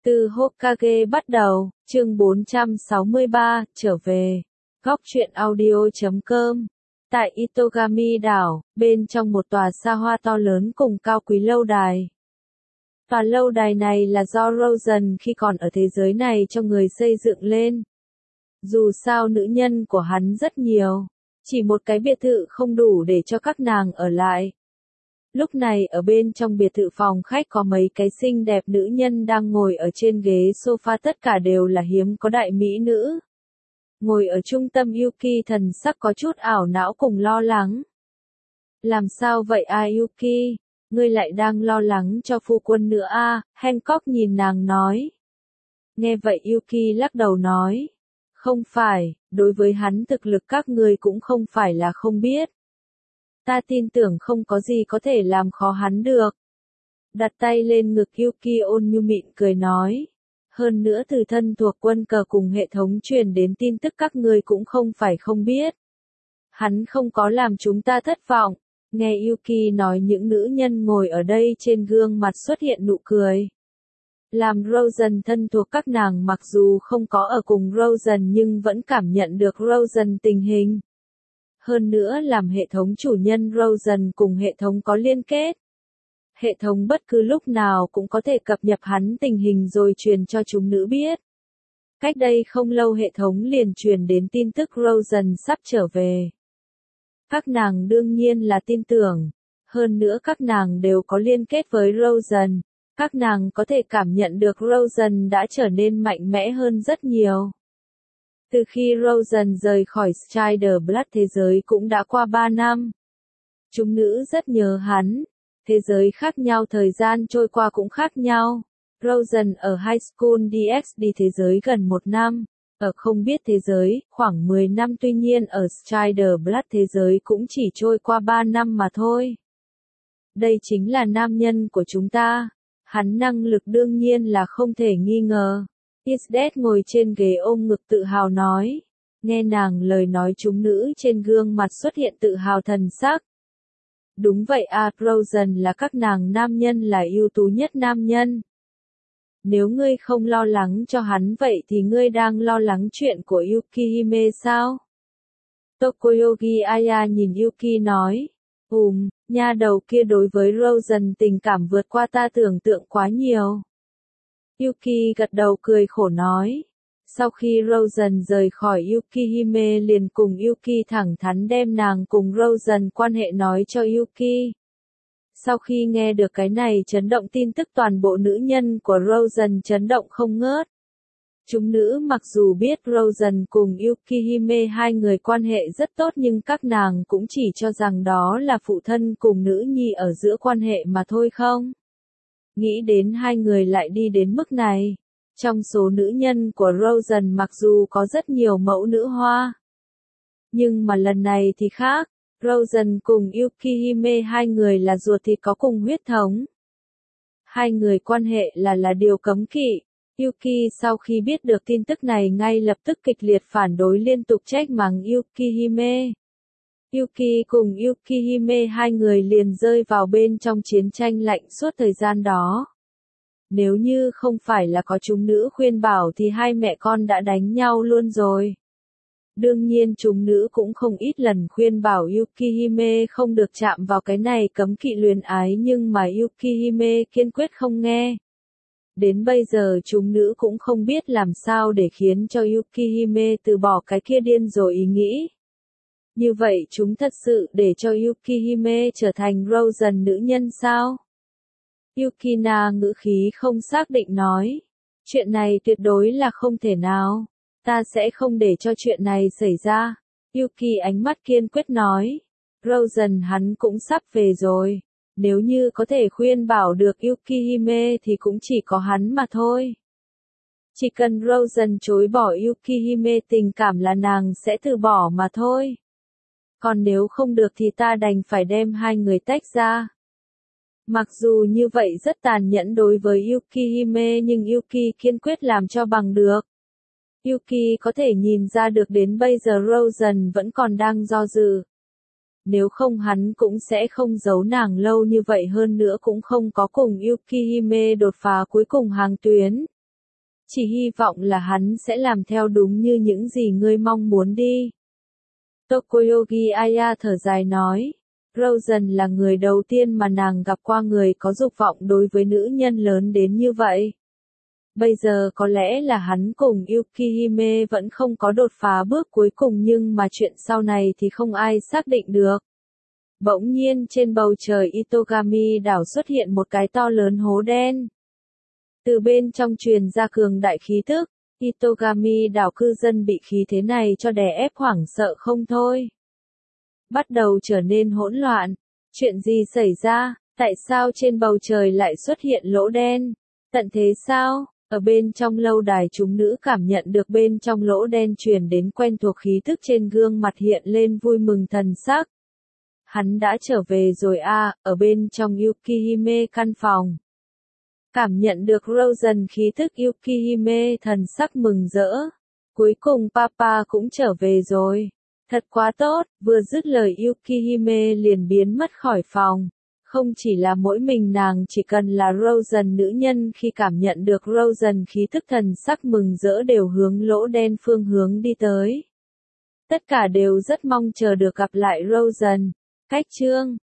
Từ Hokage bắt đầu, chương 463, trở về. Góc truyện audio.com. Tại Itogami đảo, bên trong một tòa xa hoa to lớn cùng cao quý lâu đài. Tòa lâu đài này là do Rosen khi còn ở thế giới này cho người xây dựng lên. Dù sao nữ nhân của hắn rất nhiều, chỉ một cái biệt thự không đủ để cho các nàng ở lại. Lúc này ở bên trong biệt thự phòng khách có mấy cái xinh đẹp nữ nhân đang ngồi ở trên ghế sofa, tất cả đều là hiếm có đại mỹ nữ. Ngồi ở trung tâm Yuki thần sắc có chút ảo não cùng lo lắng. Làm sao vậy Yuki? Ngươi lại đang lo lắng cho phu quân nữa Hancock nhìn nàng nói. Nghe vậy Yuki lắc đầu nói. Không phải, đối với hắn thực lực các ngươi cũng không phải là không biết. Ta tin tưởng không có gì có thể làm khó hắn được. Đặt tay lên ngực Yuki ôn nhu mịn cười nói. Hơn nữa từ thân thuộc quân cờ cùng hệ thống truyền đến tin tức các ngươi cũng không phải không biết. Hắn không có làm chúng ta thất vọng. Nghe Yuki nói, những nữ nhân ngồi ở đây trên gương mặt xuất hiện nụ cười. Làm Rosen thân thuộc các nàng mặc dù không có ở cùng Rosen nhưng vẫn cảm nhận được Rosen tình hình. Hơn nữa làm hệ thống chủ nhân Rosen cùng hệ thống có liên kết. Hệ thống bất cứ lúc nào cũng có thể cập nhật hắn tình hình rồi truyền cho chúng nữ biết. Cách đây không lâu hệ thống liền truyền đến tin tức Rosen sắp trở về. Các nàng đương nhiên là tin tưởng. Hơn nữa các nàng đều có liên kết với Rosen. Các nàng có thể cảm nhận được Rosen đã trở nên mạnh mẽ hơn rất nhiều. Từ khi Rosen rời khỏi Strider Blood thế giới cũng đã qua 3 năm. Chúng nữ rất nhớ hắn. Thế giới khác nhau, thời gian trôi qua cũng khác nhau. Rosen ở High School DxD thế giới gần 1 năm. Ở không biết thế giới, khoảng 10 năm, tuy nhiên ở Strider Blood thế giới cũng chỉ trôi qua 3 năm mà thôi. Đây chính là nam nhân của chúng ta. Hắn năng lực đương nhiên là không thể nghi ngờ. Isdet ngồi trên ghế ôm ngực tự hào nói. Nghe nàng lời nói, chúng nữ trên gương mặt xuất hiện tự hào thần sắc. Đúng vậy Rosen là các nàng nam nhân là ưu tú nhất nam nhân. Nếu ngươi không lo lắng cho hắn vậy thì ngươi đang lo lắng chuyện của Yukihime sao? Tokoyogi Aya nhìn Yuki nói. Nha đầu kia đối với Rosen tình cảm vượt qua ta tưởng tượng quá nhiều. Yuki gật đầu cười khổ nói. Sau khi Rosen rời khỏi Yukihime liền cùng Yuki thẳng thắn đem nàng cùng Rosen quan hệ nói cho Yuki. Sau khi nghe được cái này chấn động tin tức, toàn bộ nữ nhân của Rosen chấn động không ngớt. Chúng nữ mặc dù biết Rosen cùng Yukihime hai người quan hệ rất tốt nhưng các nàng cũng chỉ cho rằng đó là phụ thân cùng nữ nhi ở giữa quan hệ mà thôi không. Nghĩ đến hai người lại đi đến mức này. Trong số nữ nhân của Rosen mặc dù có rất nhiều mẫu nữ hoa. Nhưng mà lần này thì khác. Rosen cùng Yukihime hai người là ruột thịt có cùng huyết thống. Hai người quan hệ là điều cấm kỵ. Yuki sau khi biết được tin tức này ngay lập tức kịch liệt phản đối, liên tục trách mắng Yukihime. Yuki cùng Yukihime hai người liền rơi vào bên trong chiến tranh lạnh suốt thời gian đó. Nếu như không phải là có chúng nữ khuyên bảo thì hai mẹ con đã đánh nhau luôn rồi. Đương nhiên chúng nữ cũng không ít lần khuyên bảo Yukihime không được chạm vào cái này cấm kỵ luyến ái nhưng mà Yukihime kiên quyết không nghe. Đến bây giờ chúng nữ cũng không biết làm sao để khiến cho Yukihime từ bỏ cái kia điên rồi ý nghĩ. Như vậy chúng thật sự để cho Yukihime trở thành Rosen nữ nhân sao? Yukina ngữ khí không xác định nói. Chuyện này tuyệt đối là không thể nào. Ta sẽ không để cho chuyện này xảy ra. Yuki ánh mắt kiên quyết nói. Rosen hắn cũng sắp về rồi. Nếu như có thể khuyên bảo được Yukihime thì cũng chỉ có hắn mà thôi. Chỉ cần Rosen chối bỏ Yukihime, tình cảm là nàng sẽ từ bỏ mà thôi. Còn nếu không được thì ta đành phải đem hai người tách ra. Mặc dù như vậy rất tàn nhẫn đối với Yukihime nhưng Yuki kiên quyết làm cho bằng được. Yuki có thể nhìn ra được đến bây giờ Rosen vẫn còn đang do dự. Nếu không hắn cũng sẽ không giấu nàng lâu như vậy, hơn nữa cũng không có cùng Yukihime đột phá cuối cùng hàng tuyến. Chỉ hy vọng là hắn sẽ làm theo đúng như những gì ngươi mong muốn đi. Tokoyogi Aya thở dài nói. Rosen là người đầu tiên mà nàng gặp qua người có dục vọng đối với nữ nhân lớn đến như vậy. Bây giờ có lẽ là hắn cùng Yukihime vẫn không có đột phá bước cuối cùng nhưng mà chuyện sau này thì không ai xác định được. Bỗng nhiên trên bầu trời Itogami đảo xuất hiện một cái to lớn hố đen. Từ bên trong truyền ra cường đại khí tức, Itogami đảo cư dân bị khí thế này cho đè ép hoảng sợ không thôi. Bắt đầu trở nên hỗn loạn. Chuyện gì xảy ra? Tại sao trên bầu trời lại xuất hiện lỗ đen? Tận thế sao? Ở bên trong lâu đài chúng nữ cảm nhận được bên trong lỗ đen truyền đến quen thuộc khí tức trên gương mặt hiện lên vui mừng thần sắc. Hắn đã trở về rồi à, ở bên trong Yukihime căn phòng. Cảm nhận được Rosen khí tức Yukihime thần sắc mừng rỡ. Cuối cùng Papa cũng trở về rồi. Thật quá tốt, vừa dứt lời Yukihime liền biến mất khỏi phòng. Không chỉ là mỗi mình nàng chỉ cần là Rosen nữ nhân khi cảm nhận được Rosen khí tức thần sắc mừng rỡ đều hướng lỗ đen phương hướng đi tới. Tất cả đều rất mong chờ được gặp lại Rosen. Cách chương